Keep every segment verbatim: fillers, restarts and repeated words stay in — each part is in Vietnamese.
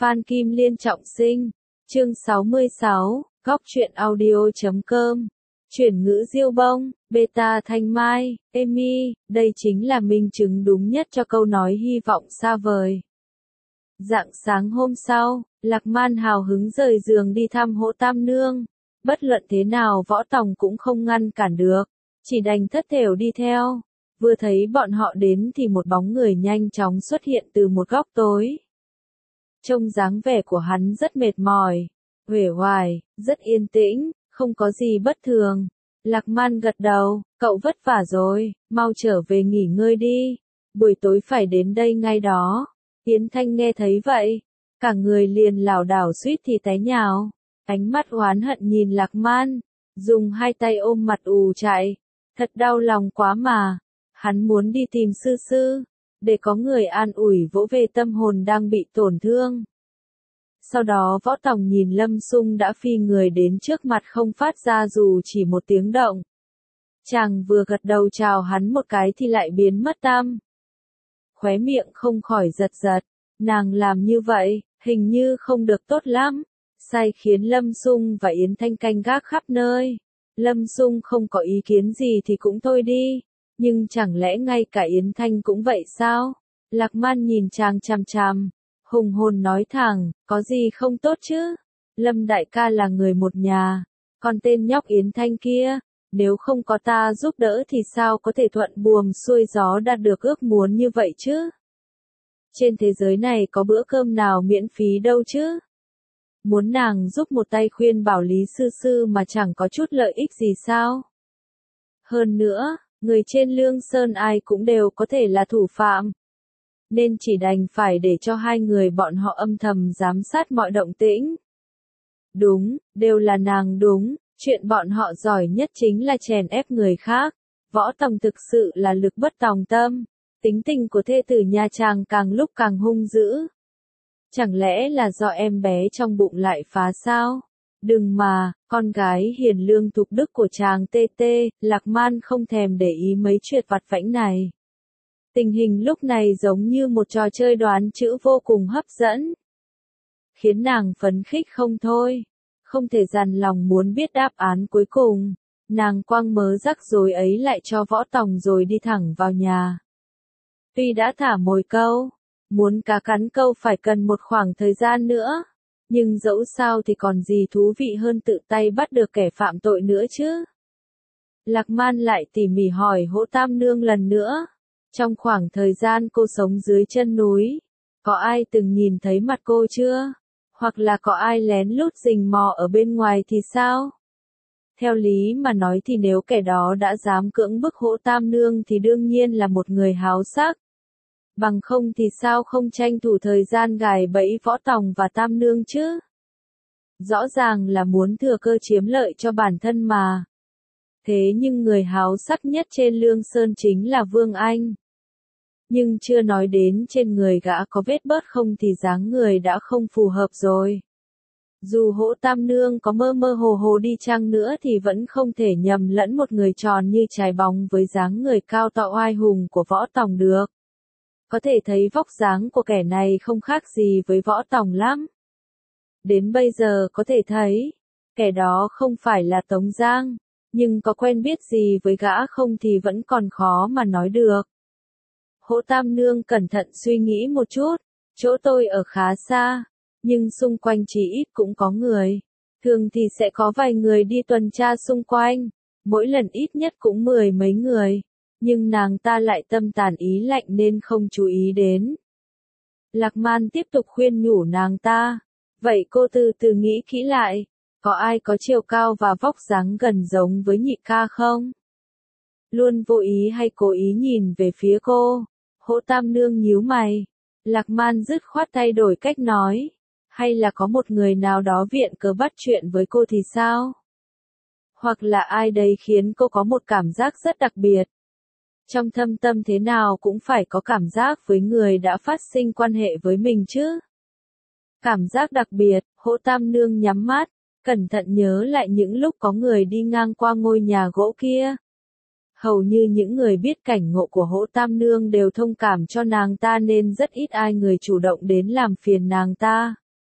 Phan Kim Liên trọng sinh. Chương sáu mươi sáu, góc truyện audio chấm com. Chuyển ngữ diêu bông, beta thanh mai, Emi, đây chính là minh chứng đúng nhất cho câu nói hy vọng xa vời. Rạng sáng hôm sau, Lạc Man hào hứng rời giường đi thăm Hỗ Tam Nương. Bất luận thế nào Võ Tòng cũng không ngăn cản được, chỉ đành thất thểu đi theo. Vừa thấy bọn họ đến thì một bóng người nhanh chóng xuất hiện từ một góc tối. Trông dáng vẻ của hắn rất mệt mỏi, uể oải, rất yên tĩnh, không có gì bất thường. Lạc Man gật đầu, cậu vất vả rồi, mau trở về nghỉ ngơi đi, buổi tối phải đến đây ngay đó. Yến Thanh nghe thấy vậy, cả người liền lảo đảo suýt thì té nhào, ánh mắt oán hận nhìn Lạc Man, dùng hai tay ôm mặt ù chạy, thật đau lòng quá mà. Hắn muốn đi tìm sư sư, để có người an ủi vỗ về tâm hồn đang bị tổn thương. Sau đó Võ Tòng nhìn Lâm Sung đã phi người đến trước mặt không phát ra dù chỉ một tiếng động. Chàng vừa gật đầu chào hắn một cái thì lại biến mất tăm. Khóe miệng không khỏi giật giật, nàng làm như vậy, hình như không được tốt lắm, sai khiến Lâm Sung và Yến Thanh canh gác khắp nơi. Lâm Sung không có ý kiến gì thì cũng thôi đi, nhưng chẳng lẽ ngay cả Yến Thanh cũng vậy sao? Lạc Man nhìn chàng chằm chằm, hùng hồn nói thẳng, có gì không tốt chứ? Lâm đại ca là người một nhà, còn tên nhóc Yến Thanh kia, nếu không có ta giúp đỡ thì sao có thể thuận buồm xuôi gió đạt được ước muốn như vậy chứ? Trên thế giới này có bữa cơm nào miễn phí đâu chứ? Muốn nàng giúp một tay khuyên bảo Lý Sư Sư mà chẳng có chút lợi ích gì sao? Hơn nữa, người trên Lương Sơn ai cũng đều có thể là thủ phạm, nên chỉ đành phải để cho hai người bọn họ âm thầm giám sát mọi động tĩnh. Đúng, đều là nàng đúng, chuyện bọn họ giỏi nhất chính là chèn ép người khác. Võ Tòng thực sự là lực bất tòng tâm, tính tình của thê tử nhà chàng càng lúc càng hung dữ. Chẳng lẽ là do em bé trong bụng lại phá sao? Đừng mà, con gái hiền lương thục đức của chàng tê tê, Lạc Man không thèm để ý mấy chuyện vặt vãnh này. Tình hình lúc này giống như một trò chơi đoán chữ vô cùng hấp dẫn, khiến nàng phấn khích không thôi, không thể dằn lòng muốn biết đáp án cuối cùng. Nàng quăng mớ rắc rối ấy lại cho Võ Tòng rồi đi thẳng vào nhà. Tuy đã thả mồi câu, muốn cá cắn câu phải cần một khoảng thời gian nữa, nhưng dẫu sao thì còn gì thú vị hơn tự tay bắt được kẻ phạm tội nữa chứ. Lạc Man lại tỉ mỉ hỏi Hỗ Tam Nương lần nữa. Trong khoảng thời gian cô sống dưới chân núi, có ai từng nhìn thấy mặt cô chưa? Hoặc là có ai lén lút rình mò ở bên ngoài thì sao? Theo lý mà nói thì nếu kẻ đó đã dám cưỡng bức Hỗ Tam Nương thì đương nhiên là một người háo sắc. Bằng không thì sao không tranh thủ thời gian gài bẫy Võ Tòng và Tam Nương chứ? Rõ ràng là muốn thừa cơ chiếm lợi cho bản thân mà. Thế nhưng người háo sắc nhất trên Lương Sơn chính là Vương Anh. Nhưng chưa nói đến trên người gã có vết bớt không thì dáng người đã không phù hợp rồi. Dù Hỗ Tam Nương có mơ mơ hồ hồ đi chăng nữa thì vẫn không thể nhầm lẫn một người tròn như trái bóng với dáng người cao to oai hùng của Võ Tòng được. Có thể thấy vóc dáng của kẻ này không khác gì với Võ Tòng lắm. Đến bây giờ có thể thấy, kẻ đó không phải là Tống Giang, nhưng có quen biết gì với gã không thì vẫn còn khó mà nói được. Hỗ Tam Nương cẩn thận suy nghĩ một chút, chỗ tôi ở khá xa, nhưng xung quanh chỉ ít cũng có người. Thường thì sẽ có vài người đi tuần tra xung quanh, mỗi lần ít nhất cũng mười mấy người, nhưng nàng ta lại tâm tàn ý lạnh nên không chú ý đến. Lạc Man tiếp tục khuyên nhủ nàng ta, vậy cô từ từ nghĩ kỹ lại, có ai có chiều cao và vóc dáng gần giống với nhị ca không? Luôn vô ý hay cố ý nhìn về phía cô. Hỗ Tam Nương nhíu mày. Lạc Man dứt khoát thay đổi cách nói. Hay là có một người nào đó viện cớ bắt chuyện với cô thì sao? Hoặc là ai đấy khiến cô có một cảm giác rất đặc biệt. Trong thâm tâm thế nào cũng phải có cảm giác với người đã phát sinh quan hệ với mình chứ. Cảm giác đặc biệt, Hỗ Tam Nương nhắm mắt, cẩn thận nhớ lại những lúc có người đi ngang qua ngôi nhà gỗ kia. Hầu như những người biết cảnh ngộ của Hỗ Tam Nương đều thông cảm cho nàng ta nên rất ít ai người chủ động đến làm phiền nàng ta.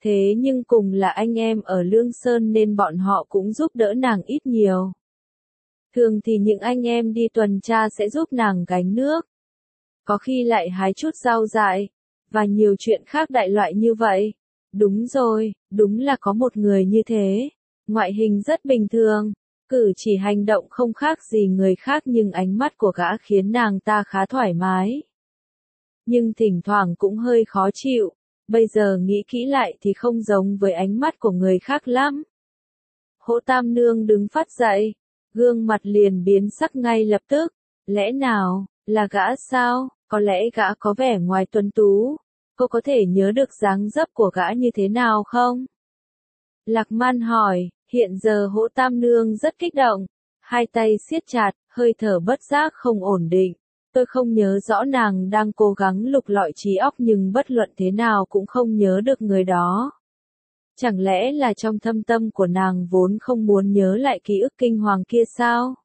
Thế nhưng cùng là anh em ở Lương Sơn nên bọn họ cũng giúp đỡ nàng ít nhiều. Thường thì những anh em đi tuần tra sẽ giúp nàng gánh nước. Có khi lại hái chút rau dại, và nhiều chuyện khác đại loại như vậy. Đúng rồi, đúng là có một người như thế. Ngoại hình rất bình thường, cử chỉ hành động không khác gì người khác nhưng ánh mắt của gã khiến nàng ta khá thoải mái. Nhưng thỉnh thoảng cũng hơi khó chịu, bây giờ nghĩ kỹ lại thì không giống với ánh mắt của người khác lắm. Hỗ Tam Nương đứng phát dậy, gương mặt liền biến sắc ngay lập tức. Lẽ nào, là gã sao? Có lẽ gã có vẻ ngoài tuấn tú. Cô có thể nhớ được dáng dấp của gã như thế nào không? Lạc Man hỏi, hiện giờ Hỗ Tam Nương rất kích động, hai tay siết chặt, hơi thở bất giác không ổn định. Tôi không nhớ rõ nàng đang cố gắng lục lọi trí óc nhưng bất luận thế nào cũng không nhớ được người đó. Chẳng lẽ là trong thâm tâm của nàng vốn không muốn nhớ lại ký ức kinh hoàng kia sao?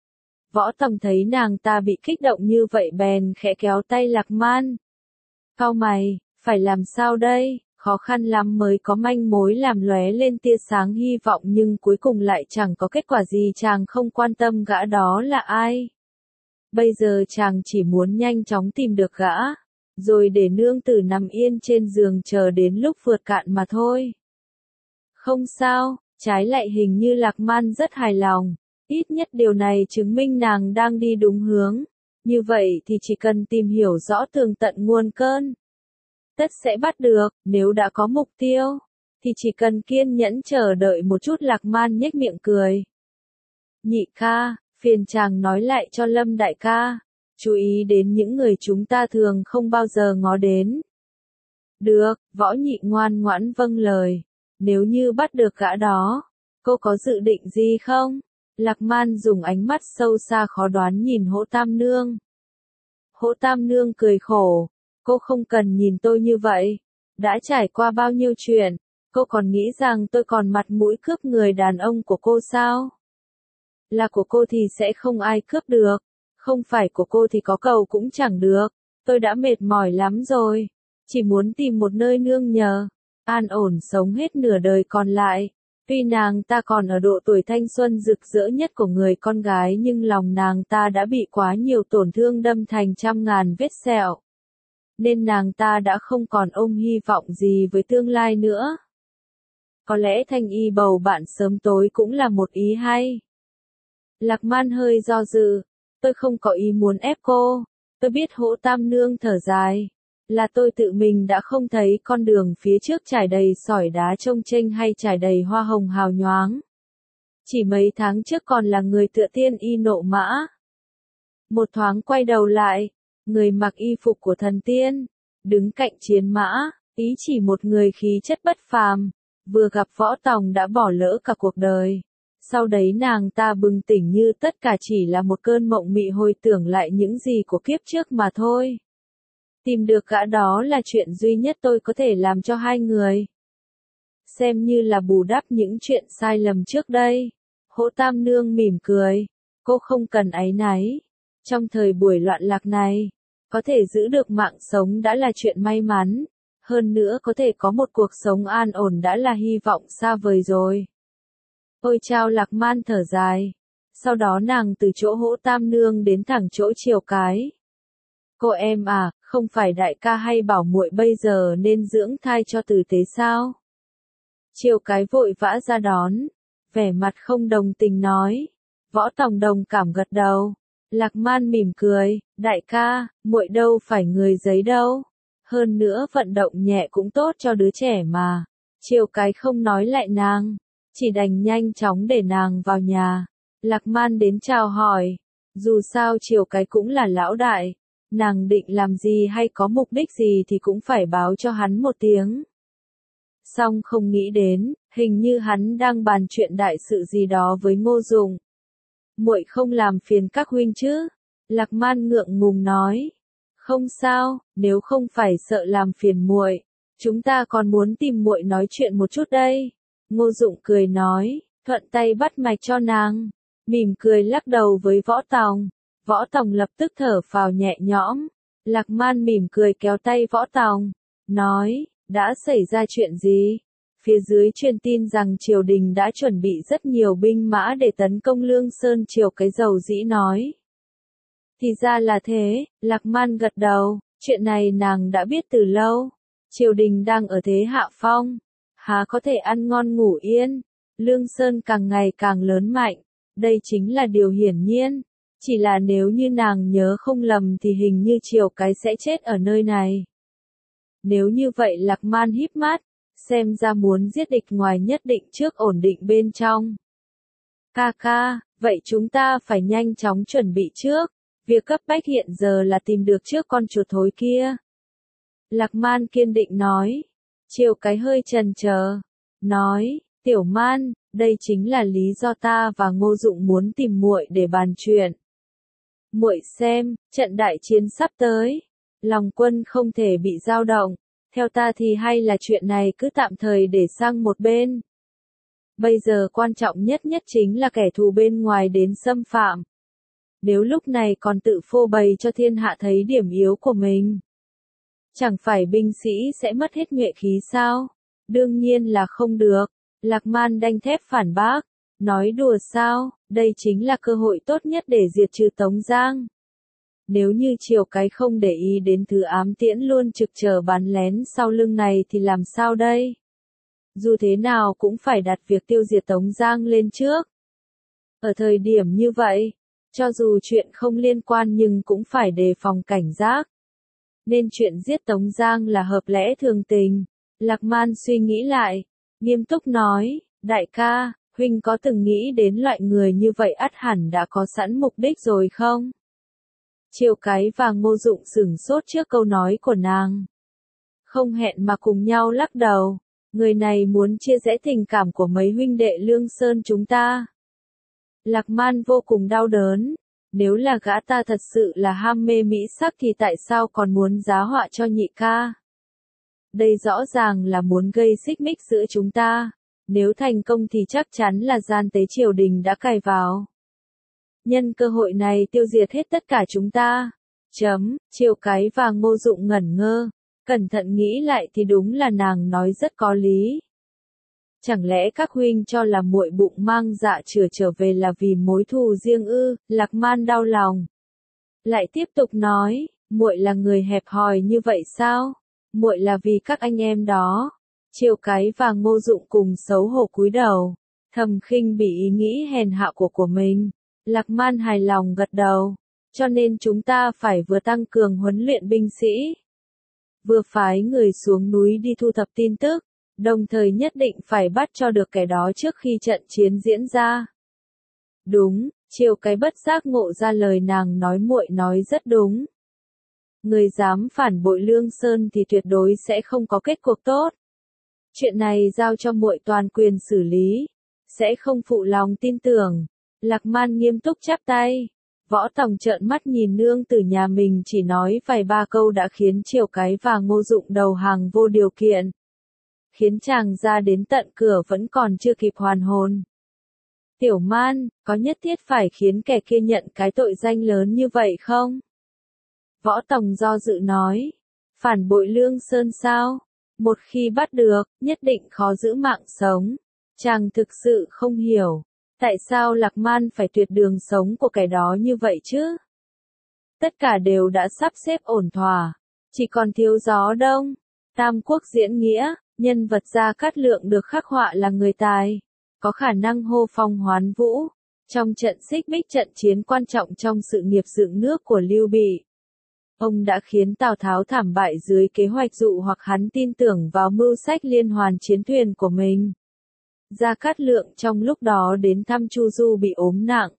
Võ Tòng thấy nàng ta bị kích động như vậy bèn khẽ kéo tay Lạc Man. Cau mày, phải làm sao đây? Khó khăn lắm mới có manh mối làm lóe lên tia sáng hy vọng nhưng cuối cùng lại chẳng có kết quả gì, chàng không quan tâm gã đó là ai. Bây giờ chàng chỉ muốn nhanh chóng tìm được gã, rồi để nương tử nằm yên trên giường chờ đến lúc vượt cạn mà thôi. Không sao, trái lại hình như Lạc Man rất hài lòng, ít nhất điều này chứng minh nàng đang đi đúng hướng. Như vậy thì chỉ cần tìm hiểu rõ tường tận nguồn cơn, tất sẽ bắt được. Nếu đã có mục tiêu, thì chỉ cần kiên nhẫn chờ đợi một chút. Lạc Man nhếch miệng cười. Nhị ca, phiền chàng nói lại cho Lâm đại ca, chú ý đến những người chúng ta thường không bao giờ ngó đến. Được, Võ Nhị ngoan ngoãn vâng lời. Nếu như bắt được gã đó, cô có dự định gì không? Lạc Man dùng ánh mắt sâu xa khó đoán nhìn Hỗ Tam Nương. Hỗ Tam Nương cười khổ, cô không cần nhìn tôi như vậy. Đã trải qua bao nhiêu chuyện, cô còn nghĩ rằng tôi còn mặt mũi cướp người đàn ông của cô sao? Là của cô thì sẽ không ai cướp được, không phải của cô thì có cầu cũng chẳng được. Tôi đã mệt mỏi lắm rồi, chỉ muốn tìm một nơi nương nhờ, an ổn sống hết nửa đời còn lại. Tuy nàng ta còn ở độ tuổi thanh xuân rực rỡ nhất của người con gái nhưng lòng nàng ta đã bị quá nhiều tổn thương đâm thành trăm ngàn vết sẹo. Nên nàng ta đã không còn ôm hy vọng gì với tương lai nữa. Có lẽ thanh y bầu bạn sớm tối cũng là một ý hay. Lạc Man hơi do dự, tôi không có ý muốn ép cô, tôi biết. Hỗ Tam Nương thở dài, là tôi tự mình đã không thấy con đường phía trước trải đầy sỏi đá trông chênh hay trải đầy hoa hồng hào nhoáng. Chỉ mấy tháng trước còn là người tựa tiên y nộ mã. Một thoáng quay đầu lại, người mặc y phục của thần tiên, đứng cạnh chiến mã, ý chỉ một người khí chất bất phàm, vừa gặp Võ Tòng đã bỏ lỡ cả cuộc đời. Sau đấy nàng ta bừng tỉnh như tất cả chỉ là một cơn mộng mị hồi tưởng lại những gì của kiếp trước mà thôi. Tìm được gã đó là chuyện duy nhất tôi có thể làm cho hai người. Xem như là bù đắp những chuyện sai lầm trước đây. Hỗ Tam Nương mỉm cười, cô không cần áy náy. Trong thời buổi loạn lạc này, có thể giữ được mạng sống đã là chuyện may mắn. Hơn nữa có thể có một cuộc sống an ổn đã là hy vọng xa vời rồi. Ôi chao, Lạc Man thở dài. Sau đó nàng từ chỗ Hỗ Tam Nương đến thẳng chỗ Triều Cái. Cô em à, không phải đại ca hay bảo muội bây giờ nên dưỡng thai cho tử tế sao? Triều Cái vội vã ra đón, vẻ mặt không đồng tình nói. Võ Tòng đồng cảm gật đầu. Lạc Man mỉm cười, đại ca, muội đâu phải người giấy đâu. Hơn nữa vận động nhẹ cũng tốt cho đứa trẻ mà. Triều Cái không nói lại nàng, chỉ đành nhanh chóng để nàng vào nhà. Lạc Man đến chào hỏi, dù sao Triều Cái cũng là lão đại, nàng định làm gì hay có mục đích gì thì cũng phải báo cho hắn một tiếng. Song không nghĩ đến, hình như hắn đang bàn chuyện đại sự gì đó với Ngô Dụng. Muội không làm phiền các huynh chứ? Lạc Man ngượng ngùng nói. Không sao, nếu không phải sợ làm phiền muội, chúng ta còn muốn tìm muội nói chuyện một chút đây. Ngô Dụng cười nói, thuận tay bắt mạch cho nàng, mỉm cười lắc đầu với Võ Tòng. Võ Tòng lập tức thở phào nhẹ nhõm. Lạc Man mỉm cười kéo tay Võ Tòng, nói, đã xảy ra chuyện gì? phía dưới truyền tin rằng triều đình đã chuẩn bị rất nhiều binh mã để tấn công Lương Sơn. Triều Cái dầu dĩ nói. Thì ra là thế, Lạc Man gật đầu, chuyện này nàng đã biết từ lâu. Triều đình đang ở thế hạ phong, há có thể ăn ngon ngủ yên. Lương Sơn càng ngày càng lớn mạnh, đây chính là điều hiển nhiên. Chỉ là nếu như nàng nhớ không lầm thì hình như Triều Cái sẽ chết ở nơi này. Nếu như vậy Lạc Man híp mắt, xem ra muốn giết địch ngoài nhất định trước ổn định bên trong. Ca ca, vậy chúng ta phải nhanh chóng chuẩn bị trước. Việc cấp bách hiện giờ là tìm được trước con chuột thối kia. Lạc Man kiên định nói. Triều Cái hơi chần chờ, nói, Tiểu Man, đây chính là lý do ta và Ngô Dụng muốn tìm muội để bàn chuyện. Muội xem, trận đại chiến sắp tới, lòng quân không thể bị dao động, theo ta thì hay là chuyện này cứ tạm thời để sang một bên. Bây giờ quan trọng nhất nhất chính là kẻ thù bên ngoài đến xâm phạm. Nếu lúc này còn tự phô bày cho thiên hạ thấy điểm yếu của mình, chẳng phải binh sĩ sẽ mất hết nhuệ khí sao? Đương nhiên là không được. Lạc Man đanh thép phản bác, nói đùa sao, đây chính là cơ hội tốt nhất để diệt trừ Tống Giang. Nếu như Triều Cái không để ý đến thứ ám tiễn luôn trực chờ bắn lén sau lưng này thì làm sao đây? Dù thế nào cũng phải đặt việc tiêu diệt Tống Giang lên trước. Ở thời điểm như vậy, cho dù chuyện không liên quan nhưng cũng phải đề phòng cảnh giác. Nên chuyện giết Tống Giang là hợp lẽ thường tình. Lạc Man suy nghĩ lại, nghiêm túc nói, đại ca, huynh có từng nghĩ đến loại người như vậy ắt hẳn đã có sẵn mục đích rồi không? Triều Cái và Ngô Dụng sửng sốt trước câu nói của nàng. Không hẹn mà cùng nhau lắc đầu, người này muốn chia rẽ tình cảm của mấy huynh đệ Lương Sơn chúng ta. Lạc Man vô cùng đau đớn, nếu là gã ta thật sự là ham mê mỹ sắc thì tại sao còn muốn giá họa cho nhị ca? Đây rõ ràng là muốn gây xích mích giữa chúng ta, nếu thành công thì chắc chắn là gian tế triều đình đã cài vào. Nhân cơ hội này tiêu diệt hết tất cả chúng ta. Chấm, Triều Cái và Ngô Dụng ngẩn ngơ, cẩn thận nghĩ lại thì đúng là nàng nói rất có lý. Chẳng lẽ các huynh cho là muội bụng mang dạ chửa trở về là vì mối thù riêng ư? Lạc Man đau lòng. Lại tiếp tục nói, muội là người hẹp hòi như vậy sao? Muội là vì các anh em đó. Triều Cái và Ngô Dụng cùng xấu hổ cúi đầu, thầm khinh bị ý nghĩ hèn hạ của của mình. Lạc Man hài lòng gật đầu, cho nên chúng ta phải vừa tăng cường huấn luyện binh sĩ, vừa phái người xuống núi đi thu thập tin tức, đồng thời nhất định phải bắt cho được kẻ đó trước khi trận chiến diễn ra. Đúng, Triều Cái bất giác ngộ ra lời nàng nói, muội nói rất đúng. Người dám phản bội Lương Sơn thì tuyệt đối sẽ không có kết cuộc tốt. Chuyện này giao cho muội toàn quyền xử lý, sẽ không phụ lòng tin tưởng. Lạc Man nghiêm túc chắp tay. Võ Tòng trợn mắt nhìn nương tử nhà mình chỉ nói vài ba câu đã khiến Triều Cái và Ngô Dụng đầu hàng vô điều kiện. Khiến chàng ra đến tận cửa vẫn còn chưa kịp hoàn hồn. Tiểu Man, có nhất thiết phải khiến kẻ kia nhận cái tội danh lớn như vậy không? Võ Tòng do dự nói. Phản bội Lương Sơn sao? Một khi bắt được, nhất định khó giữ mạng sống. Chàng thực sự không hiểu. Tại sao Lạc Man phải tuyệt đường sống của kẻ đó như vậy chứ? Tất cả đều đã sắp xếp ổn thỏa. Chỉ còn thiếu Gió Đông. Tam Quốc diễn nghĩa, nhân vật Gia Cát Lượng được khắc họa là người tài. Có khả năng hô phong hoán vũ. Trong trận xích bích, trận chiến quan trọng trong sự nghiệp dựng nước của Lưu Bị. Ông đã khiến Tào Tháo thảm bại dưới kế hoạch dụ hoặc hắn tin tưởng vào mưu sách liên hoàn chiến thuyền của mình. Gia Cát Lượng trong lúc đó đến thăm Chu Du bị ốm nặng.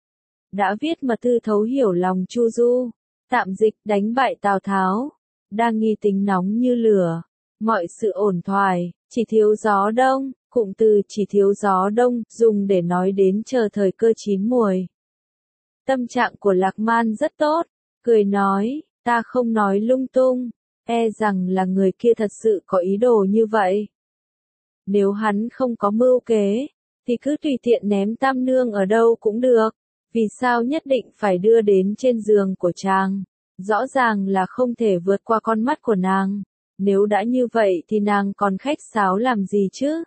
Đã viết mật thư thấu hiểu lòng Chu Du, tạm dịch đánh bại Tào Tháo. Đang nghi tính nóng như lửa, mọi sự ổn thỏa, chỉ thiếu Gió Đông. Cụm từ chỉ thiếu Gió Đông dùng để nói đến chờ thời cơ chín muồi. Tâm trạng của Lạc Man rất tốt, cười nói, ta không nói lung tung, e rằng là người kia thật sự có ý đồ như vậy. Nếu hắn không có mưu kế, thì cứ tùy tiện ném Tam Nương ở đâu cũng được, vì sao nhất định phải đưa đến trên giường của chàng, rõ ràng là không thể vượt qua con mắt của nàng. nếu đã như vậy thì nàng còn khách sáo làm gì chứ?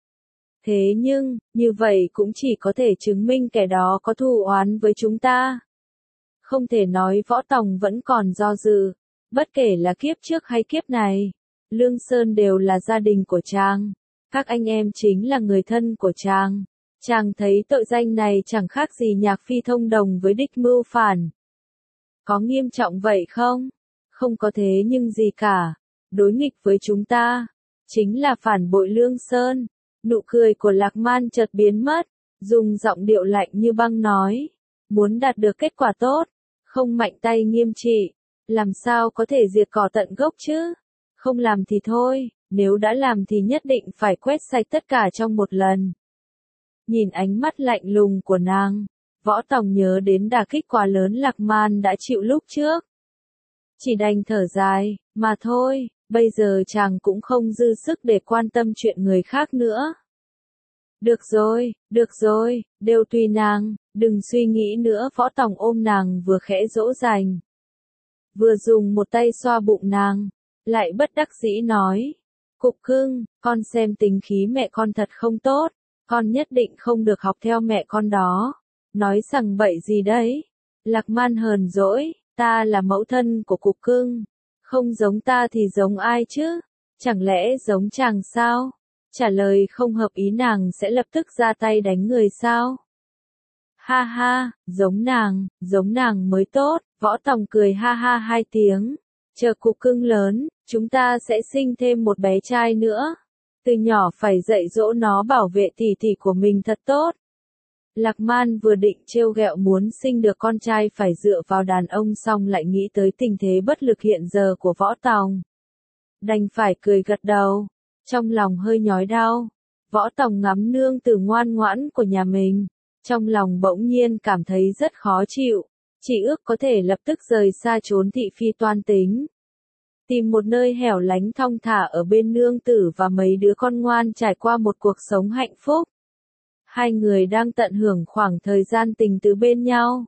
Thế nhưng, như vậy cũng chỉ có thể chứng minh kẻ đó có thù oán với chúng ta. Không thể nói Võ Tòng vẫn còn do dự, bất kể là kiếp trước hay kiếp này, Lương Sơn đều là gia đình của chàng, các anh em chính là người thân của chàng. Chàng thấy tội danh này chẳng khác gì Nhạc Phi thông đồng với đích mưu phản. Có nghiêm trọng vậy không? Không có thế nhưng gì cả. Đối nghịch với chúng ta, chính là phản bội Lương Sơn. Nụ cười của Lạc Man chợt biến mất, dùng giọng điệu lạnh như băng nói. Muốn đạt được kết quả tốt, không mạnh tay nghiêm trị, làm sao có thể diệt cỏ tận gốc chứ? Không làm thì thôi, nếu đã làm thì nhất định phải quét sạch tất cả trong một lần. Nhìn ánh mắt lạnh lùng của nàng, Võ Tòng nhớ đến đả kích quá lớn Lạc Man đã chịu lúc trước. Chỉ đành thở dài, mà thôi, bây giờ chàng cũng không dư sức để quan tâm chuyện người khác nữa. Được rồi, được rồi, đều tùy nàng, đừng suy nghĩ nữa. Võ Tòng ôm nàng vừa khẽ dỗ dành, vừa dùng một tay xoa bụng nàng, lại bất đắc dĩ nói. Cục cưng, con xem tính khí mẹ con thật không tốt, con nhất định không được học theo mẹ con đó. Nói sằng bậy gì đấy? Lạc Man hờn dỗi, ta là mẫu thân của Cục cưng, không giống ta thì giống ai chứ? Chẳng lẽ giống chàng sao? Trả lời không hợp ý nàng sẽ lập tức ra tay đánh người sao? Ha ha, giống nàng, giống nàng mới tốt. Võ Tòng cười ha ha hai tiếng. Chờ Cục cưng lớn, chúng ta sẽ sinh thêm một bé trai nữa. Từ nhỏ phải dạy dỗ nó bảo vệ tỷ tỷ của mình thật tốt. Lạc Man vừa định trêu ghẹo muốn sinh được con trai phải dựa vào đàn ông xong lại nghĩ tới tình thế bất lực hiện giờ của Võ Tòng. Đành phải cười gật đầu, trong lòng hơi nhói đau. Võ Tòng ngắm nương tử ngoan ngoãn của nhà mình, trong lòng bỗng nhiên cảm thấy rất khó chịu, chỉ ước có thể lập tức rời xa trốn thị phi toan tính. Tìm một nơi hẻo lánh thong thả ở bên nương tử và mấy đứa con ngoan trải qua một cuộc sống hạnh phúc. Hai người đang tận hưởng khoảng thời gian tình tứ bên nhau.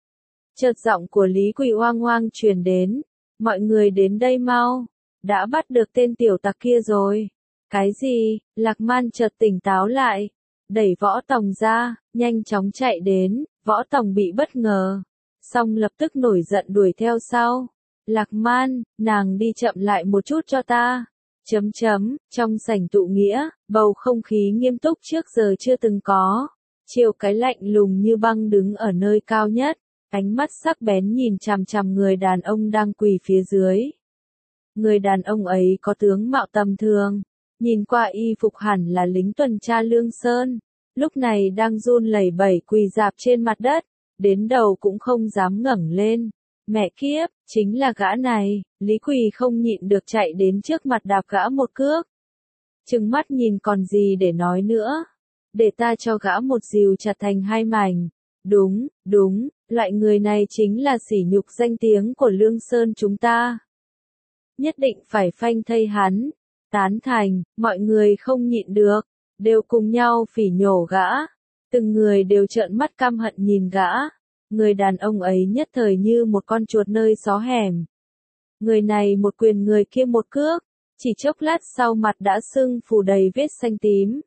Chợt giọng của Lý Quỳ oang oang truyền đến. Mọi người đến đây mau. Đã bắt được tên tiểu tặc kia rồi. Cái gì? Lạc Man chợt tỉnh táo lại. Đẩy Võ Tòng ra, nhanh chóng chạy đến. Võ Tòng bị bất ngờ. Xong lập tức nổi giận đuổi theo sau. Lạc Man, nàng đi chậm lại một chút cho ta. Chấm chấm, trong sảnh tụ nghĩa, bầu không khí nghiêm túc trước giờ chưa từng có. Chiều cái lạnh lùng như băng đứng ở nơi cao nhất, ánh mắt sắc bén nhìn chằm chằm người đàn ông đang quỳ phía dưới. Người đàn ông ấy có tướng mạo tầm thường, nhìn qua y phục hẳn là lính tuần tra Lương Sơn, lúc này đang run lẩy bẩy quỳ rạp trên mặt đất, đến đầu cũng không dám ngẩng lên. Mẹ kiếp, chính là gã này. Lý Quỳ không nhịn được chạy đến trước mặt đạp gã một cước. Trừng mắt nhìn còn gì để nói nữa. Để ta cho gã một dìu chặt thành hai mảnh. Đúng, đúng, loại người này chính là sỉ nhục danh tiếng của Lương Sơn chúng ta. Nhất định phải phanh thây hắn. Tán thành, mọi người không nhịn được, đều cùng nhau phỉ nhổ gã. Từng người đều trợn mắt căm hận nhìn gã. Người đàn ông ấy nhất thời như một con chuột nơi xó hẻm. Người này một quyền người kia một cước, chỉ chốc lát sau mặt đã sưng phù đầy vết xanh tím.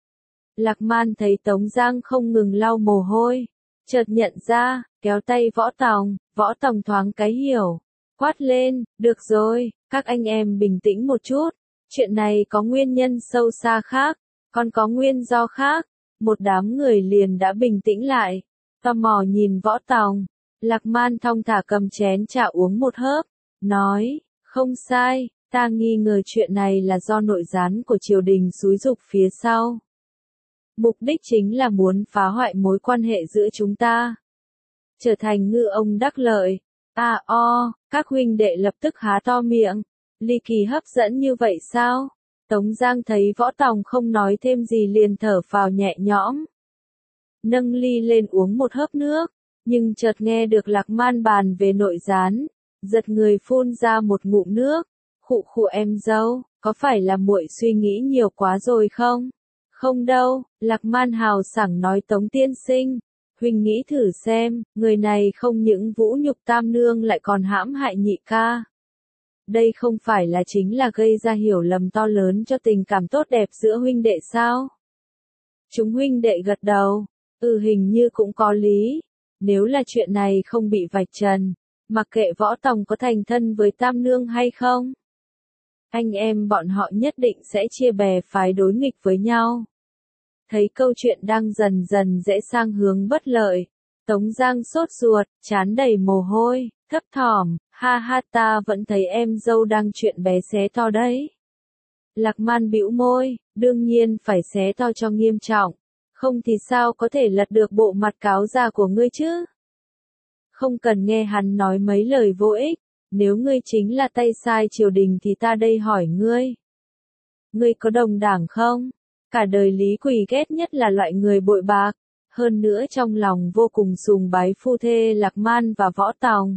Lạc Man thấy Tống Giang không ngừng lau mồ hôi, chợt nhận ra, kéo tay Võ Tòng, Võ Tòng thoáng cái hiểu, quát lên, được rồi, các anh em bình tĩnh một chút, chuyện này có nguyên nhân sâu xa khác, còn có nguyên do khác. Một đám người liền đã bình tĩnh lại. Tò mò nhìn Võ Tòng, Lạc Man thong thả cầm chén trà uống một hớp, nói, không sai, ta nghi ngờ chuyện này là do nội gián của triều đình xúi giục phía sau. Mục đích chính là muốn phá hoại mối quan hệ giữa chúng ta. Trở thành ngư ông đắc lợi. À o, các huynh đệ lập tức há to miệng. Ly Kỳ hấp dẫn như vậy sao? Tống Giang thấy Võ Tòng không nói thêm gì liền thở phào nhẹ nhõm. Nâng ly lên uống một hớp nước, nhưng chợt nghe được Lạc Man bàn về nội gián, giật người phun ra một ngụm nước. Khụ khụ em dâu, có phải là muội suy nghĩ nhiều quá rồi không? Không đâu, Lạc Man hào sảng nói Tống tiên sinh, huynh nghĩ thử xem, người này không những vũ nhục tam nương lại còn hãm hại nhị ca. Đây không phải là chính là gây ra hiểu lầm to lớn cho tình cảm tốt đẹp giữa huynh đệ sao? Chúng huynh đệ gật đầu, ừ hình như cũng có lý. Nếu là chuyện này không bị vạch trần, mặc kệ Võ Tòng có thành thân với Tam Nương hay không, anh em bọn họ nhất định sẽ chia bè phái đối nghịch với nhau. Thấy câu chuyện đang dần dần rẽ sang hướng bất lợi, Tống Giang sốt ruột, trán đầy mồ hôi, thấp thỏm, ha ha ta vẫn thấy em dâu đang chuyện bé xé to đấy. Lạc Man bĩu môi, đương nhiên phải xé to cho nghiêm trọng, không thì sao có thể lật được bộ mặt cáo già của ngươi chứ? Không cần nghe hắn nói mấy lời vô ích, nếu ngươi chính là tay sai triều đình thì ta đây hỏi ngươi. Ngươi có đồng đảng không? Cả đời Lý Quỳ ghét nhất là loại người bội bạc, hơn nữa trong lòng vô cùng sùng bái phu thê Lạc Man và Võ Tòng.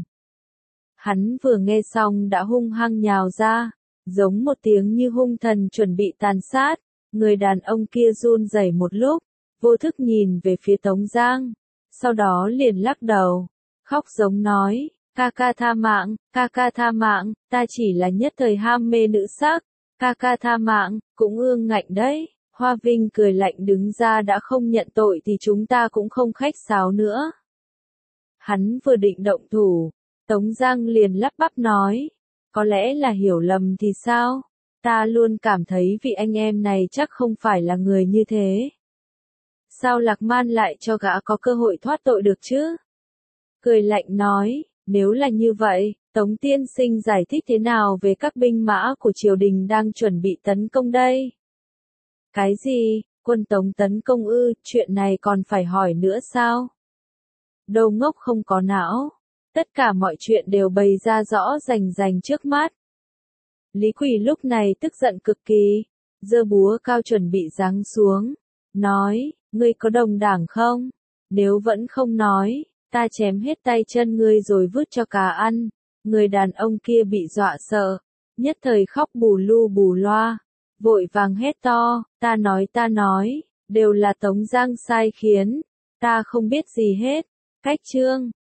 Hắn vừa nghe xong đã hung hăng nhào ra, giống một tiếng như hung thần chuẩn bị tàn sát. Người đàn ông kia run rẩy một lúc, vô thức nhìn về phía Tống Giang, sau đó liền lắc đầu, khóc giống nói, ca ca tha mạng, ca ca tha mạng, ta chỉ là nhất thời ham mê nữ sắc, ca ca tha mạng, cũng ương ngạnh đấy. Hoa Vinh cười lạnh đứng ra, đã không nhận tội thì chúng ta cũng không khách sáo nữa. Hắn vừa định động thủ, Tống Giang liền lắp bắp nói, có lẽ là hiểu lầm thì sao? Ta luôn cảm thấy vị anh em này chắc không phải là người như thế. Sao Lạc Man lại cho gã có cơ hội thoát tội được chứ? Cười lạnh nói, nếu là như vậy, Tống tiên sinh giải thích thế nào về các binh mã của triều đình đang chuẩn bị tấn công đây? Cái gì, quân Tống tấn công ư, chuyện này còn phải hỏi nữa sao? Đầu ngốc không có não, tất cả mọi chuyện đều bày ra rõ rành rành trước mắt. Lý Quỳ lúc này tức giận cực kỳ, giơ búa cao chuẩn bị giáng xuống, nói, ngươi có đồng đảng không? Nếu vẫn không nói, ta chém hết tay chân ngươi rồi vứt cho cá ăn. Người đàn ông kia bị dọa sợ, nhất thời khóc bù lu bù loa, vội vàng hét to, ta nói ta nói, đều là Tống Giang sai khiến, ta không biết gì hết. Cách chương